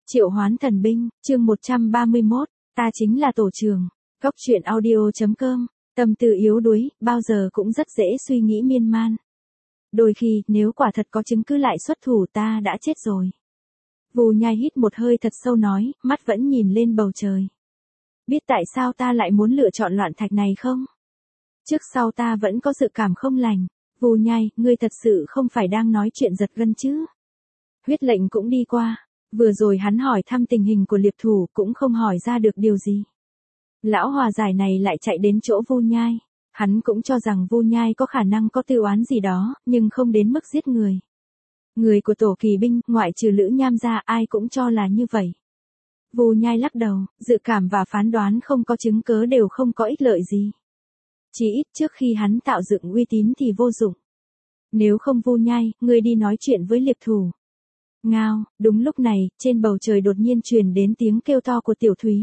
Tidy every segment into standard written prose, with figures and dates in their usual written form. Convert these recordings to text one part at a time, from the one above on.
Triệu hoán thần binh, chương 131, ta chính là tổ trưởng. Góc truyện audio.com, tâm tư yếu đuối, bao giờ cũng rất dễ suy nghĩ miên man. Đôi khi, nếu quả thật có chứng cứ lại xuất thủ ta đã chết rồi. Vù Nhai hít một hơi thật sâu nói, mắt vẫn nhìn lên bầu trời. Biết tại sao ta lại muốn lựa chọn loạn thạch này không? Trước sau ta vẫn có dự cảm không lành. Vù Nhai, ngươi thật sự không phải đang nói chuyện giật gân chứ? Huyết lệnh cũng đi qua. Vừa rồi hắn hỏi thăm tình hình của liệp thủ cũng không hỏi ra được điều gì. Lão hòa giải này lại chạy đến chỗ Vu Nhai. Hắn cũng cho rằng Vu Nhai có khả năng có tư oán gì đó, nhưng không đến mức giết người. Người của tổ kỳ binh, ngoại trừ Lữ Nham ra, ai cũng cho là như vậy. Vu Nhai lắc đầu, dự cảm và phán đoán không có chứng cớ đều không có ích lợi gì. Chỉ ít trước khi hắn tạo dựng uy tín thì vô dụng. Nếu không Vu Nhai, ngươi đi nói chuyện với liệp thủ. Ngao, đúng lúc này, trên bầu trời đột nhiên truyền đến tiếng kêu to của Tiểu Thúy.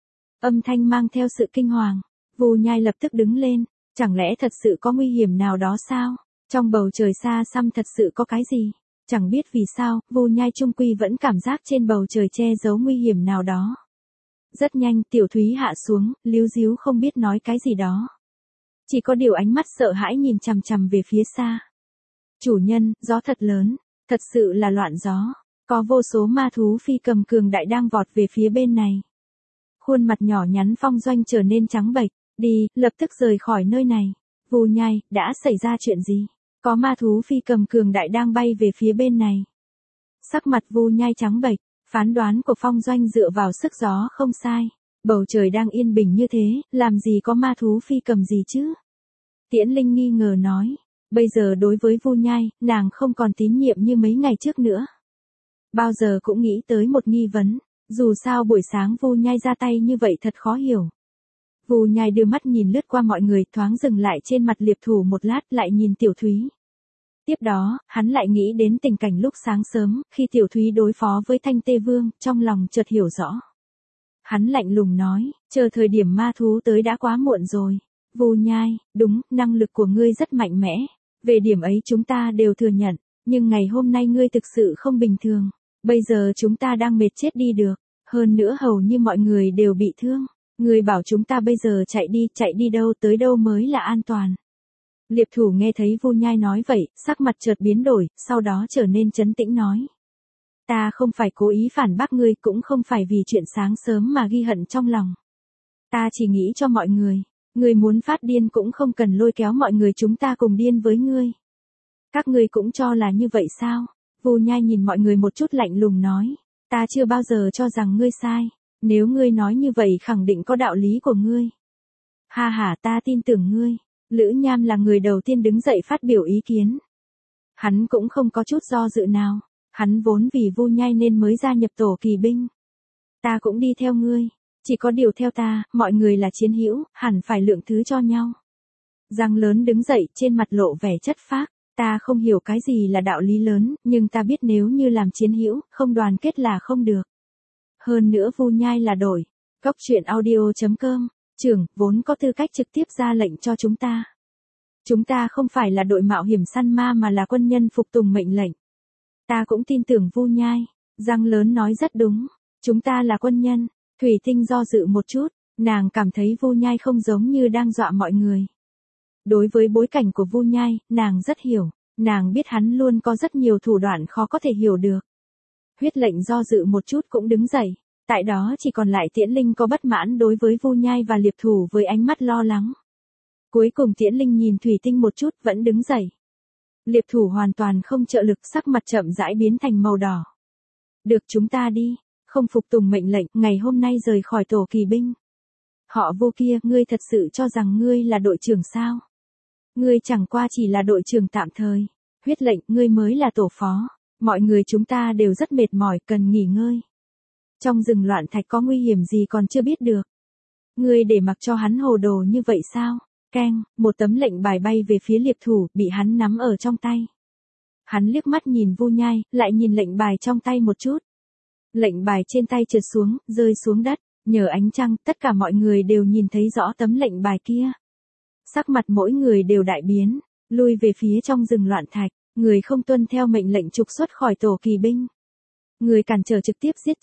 Âm thanh mang theo sự kinh hoàng. Vu Nhai lập tức đứng lên, chẳng lẽ thật sự có nguy hiểm nào đó sao? Trong bầu trời xa xăm thật sự có cái gì? Chẳng biết vì sao, Vu Nhai trung quy vẫn cảm giác trên bầu trời che giấu nguy hiểm nào đó. Rất nhanh, Tiểu Thúy hạ xuống, líu díu không biết nói cái gì đó. Chỉ có điều ánh mắt sợ hãi nhìn chằm chằm về phía xa. Chủ nhân, gió thật lớn. Thật sự là loạn gió, có vô số ma thú phi cầm cường đại đang vọt về phía bên này. Khuôn mặt nhỏ nhắn Phong Doanh trở nên trắng bệch, đi, lập tức rời khỏi nơi này. Vu Nhai, đã xảy ra chuyện gì? Có ma thú phi cầm cường đại đang bay về phía bên này. Sắc mặt Vu Nhai trắng bệch, phán đoán của Phong Doanh dựa vào sức gió không sai. Bầu trời đang yên bình như thế, làm gì có ma thú phi cầm gì chứ? Tiễn Linh nghi ngờ nói. Bây giờ đối với Vu Nhai, nàng không còn tín nhiệm như mấy ngày trước nữa. Bao giờ cũng nghĩ tới một nghi vấn, dù sao buổi sáng Vu Nhai ra tay như vậy thật khó hiểu. Vu Nhai đưa mắt nhìn lướt qua mọi người, thoáng dừng lại trên mặt liệp thủ một lát, lại nhìn Tiểu Thúy. Tiếp đó, hắn lại nghĩ đến tình cảnh lúc sáng sớm, khi Tiểu Thúy đối phó với Thanh Tê Vương, trong lòng chợt hiểu rõ. Hắn lạnh lùng nói, chờ thời điểm ma thú tới đã quá muộn rồi. Vu Nhai, đúng, năng lực của ngươi rất mạnh mẽ. Về điểm ấy chúng ta đều thừa nhận, nhưng ngày hôm nay ngươi thực sự không bình thường. Bây giờ chúng ta đang mệt chết đi được, hơn nữa hầu như mọi người đều bị thương. Ngươi bảo chúng ta bây giờ chạy đi đâu tới đâu mới là an toàn. Liệp thủ nghe thấy Vu Nhai nói vậy, sắc mặt chợt biến đổi, sau đó trở nên trấn tĩnh nói. Ta không phải cố ý phản bác ngươi, cũng không phải vì chuyện sáng sớm mà ghi hận trong lòng. Ta chỉ nghĩ cho mọi người. Ngươi muốn phát điên cũng không cần lôi kéo mọi người chúng ta cùng điên với ngươi. Các ngươi cũng cho là như vậy sao? Vu Nhai nhìn mọi người một chút lạnh lùng nói. Ta chưa bao giờ cho rằng ngươi sai. Nếu ngươi nói như vậy khẳng định có đạo lý của ngươi. Ha ha, ta tin tưởng ngươi. Lữ Nham là người đầu tiên đứng dậy phát biểu ý kiến. Hắn cũng không có chút do dự nào. Hắn vốn vì Vu Nhai nên mới gia nhập tổ kỳ binh. Ta cũng đi theo ngươi. Chỉ có điều theo ta, mọi người là chiến hữu, hẳn phải lượng thứ cho nhau. Giang lớn đứng dậy, trên mặt lộ vẻ chất phác. Ta không hiểu cái gì là đạo lý lớn, nhưng ta biết nếu như làm chiến hữu, không đoàn kết là không được. Hơn nữa Vu Nhai là đội. Góc truyện audio.com, trưởng, vốn có tư cách trực tiếp ra lệnh cho chúng ta. Chúng ta không phải là đội mạo hiểm săn ma mà là quân nhân phục tùng mệnh lệnh. Ta cũng tin tưởng Vu Nhai. Giang lớn nói rất đúng. Chúng ta là quân nhân. Thủy Tinh do dự một chút, nàng cảm thấy Vu Nhai không giống như đang dọa mọi người. Đối với bối cảnh của Vu Nhai, nàng rất hiểu, nàng biết hắn luôn có rất nhiều thủ đoạn khó có thể hiểu được. Huyết lệnh do dự một chút cũng đứng dậy, tại đó chỉ còn lại Tiễn Linh có bất mãn đối với Vu Nhai và liệp thủ với ánh mắt lo lắng. Cuối cùng Tiễn Linh nhìn Thủy Tinh một chút vẫn đứng dậy. Liệp thủ hoàn toàn không trợ lực, sắc mặt chậm rãi biến thành màu đỏ. Được, chúng ta đi. Không phục tùng mệnh lệnh, ngày hôm nay rời khỏi tổ kỳ binh. Họ Vu kia, ngươi thật sự cho rằng ngươi là đội trưởng sao? Ngươi chẳng qua chỉ là đội trưởng tạm thời. Huyết lệnh, ngươi mới là tổ phó. Mọi người chúng ta đều rất mệt mỏi, cần nghỉ ngơi. Trong rừng loạn thạch có nguy hiểm gì còn chưa biết được. Ngươi để mặc cho hắn hồ đồ như vậy sao? Keng, một tấm lệnh bài bay về phía liệp thủ, bị hắn nắm ở trong tay. Hắn liếc mắt nhìn Vu Nhai, lại nhìn lệnh bài trong tay một chút. Lệnh bài trên tay trượt xuống, rơi xuống đất, nhờ ánh trăng, tất cả mọi người đều nhìn thấy rõ tấm lệnh bài kia. Sắc mặt mỗi người đều đại biến, lui về phía trong rừng loạn thạch, người không tuân theo mệnh lệnh trục xuất khỏi tổ kỳ binh. Người cản trở trực tiếp giết chết,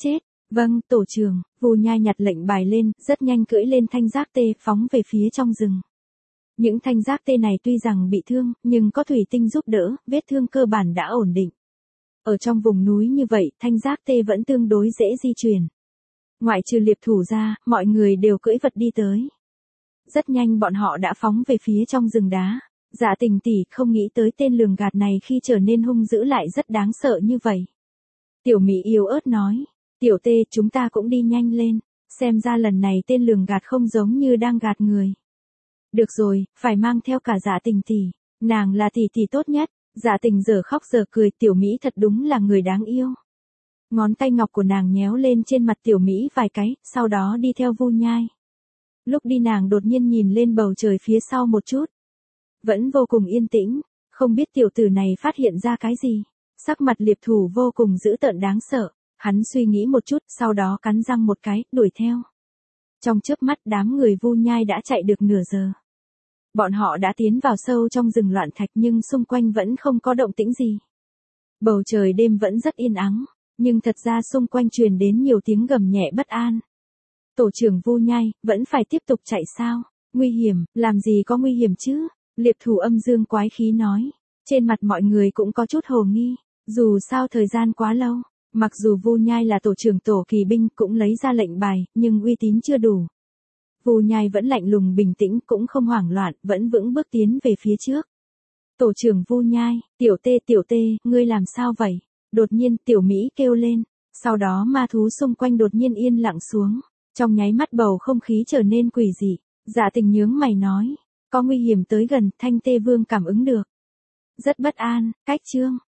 Vâng, tổ trưởng, Vu Nhai nhặt lệnh bài lên, rất nhanh cưỡi lên thanh giác tê phóng về phía trong rừng. Những thanh giác tê này tuy rằng bị thương, nhưng có thủy tinh giúp đỡ, vết thương cơ bản đã ổn định. Ở trong vùng núi như vậy, thanh giác tê vẫn tương đối dễ di chuyển. Ngoại trừ liệp thủ ra, mọi người đều cưỡi vật đi tới. Rất nhanh bọn họ đã phóng về phía trong rừng đá. Dạ Tình tỷ không nghĩ tới tên lường gạt này khi trở nên hung dữ lại rất đáng sợ như vậy. Tiểu Mỹ yếu ớt nói, Tiểu Tê chúng ta cũng đi nhanh lên, xem ra lần này tên lường gạt không giống như đang gạt người. Được rồi, phải mang theo cả Dạ Tình tỷ, nàng là tỷ tỷ tốt nhất. Dạ Tình giờ khóc giờ cười, Tiểu Mỹ thật đúng là người đáng yêu. Ngón tay ngọc của nàng nhéo lên trên mặt Tiểu Mỹ vài cái, sau đó đi theo Vu Nhai. Lúc đi nàng đột nhiên nhìn lên bầu trời phía sau một chút. Vẫn vô cùng yên tĩnh, không biết tiểu tử này phát hiện ra cái gì. Sắc mặt liệp thủ vô cùng dữ tợn đáng sợ, hắn suy nghĩ một chút, sau đó cắn răng một cái, đuổi theo. Trong chớp mắt đám người Vu Nhai đã chạy được nửa giờ. Bọn họ đã tiến vào sâu trong rừng loạn thạch nhưng xung quanh vẫn không có động tĩnh gì. Bầu trời đêm vẫn rất yên ắng, nhưng thật ra xung quanh truyền đến nhiều tiếng gầm nhẹ bất an. Tổ trưởng Vu Nhai, vẫn phải tiếp tục chạy sao? Nguy hiểm, làm gì có nguy hiểm chứ? Liệp thủ âm dương quái khí nói. Trên mặt mọi người cũng có chút hồ nghi, dù sao thời gian quá lâu. Mặc dù Vu Nhai là tổ trưởng tổ kỳ binh cũng lấy ra lệnh bài, nhưng uy tín chưa đủ. Vu Nhai vẫn lạnh lùng bình tĩnh cũng không hoảng loạn, vẫn vững bước tiến về phía trước. Tổ trưởng Vu Nhai, Tiểu Tê, ngươi làm sao vậy? Đột nhiên Tiểu Mỹ kêu lên, sau đó ma thú xung quanh đột nhiên yên lặng xuống. Trong nháy mắt bầu không khí trở nên quỷ dị. Dạ Tình nhướng mày nói, có nguy hiểm tới gần, Thanh Tê Vương cảm ứng được. Rất bất an, cách chương.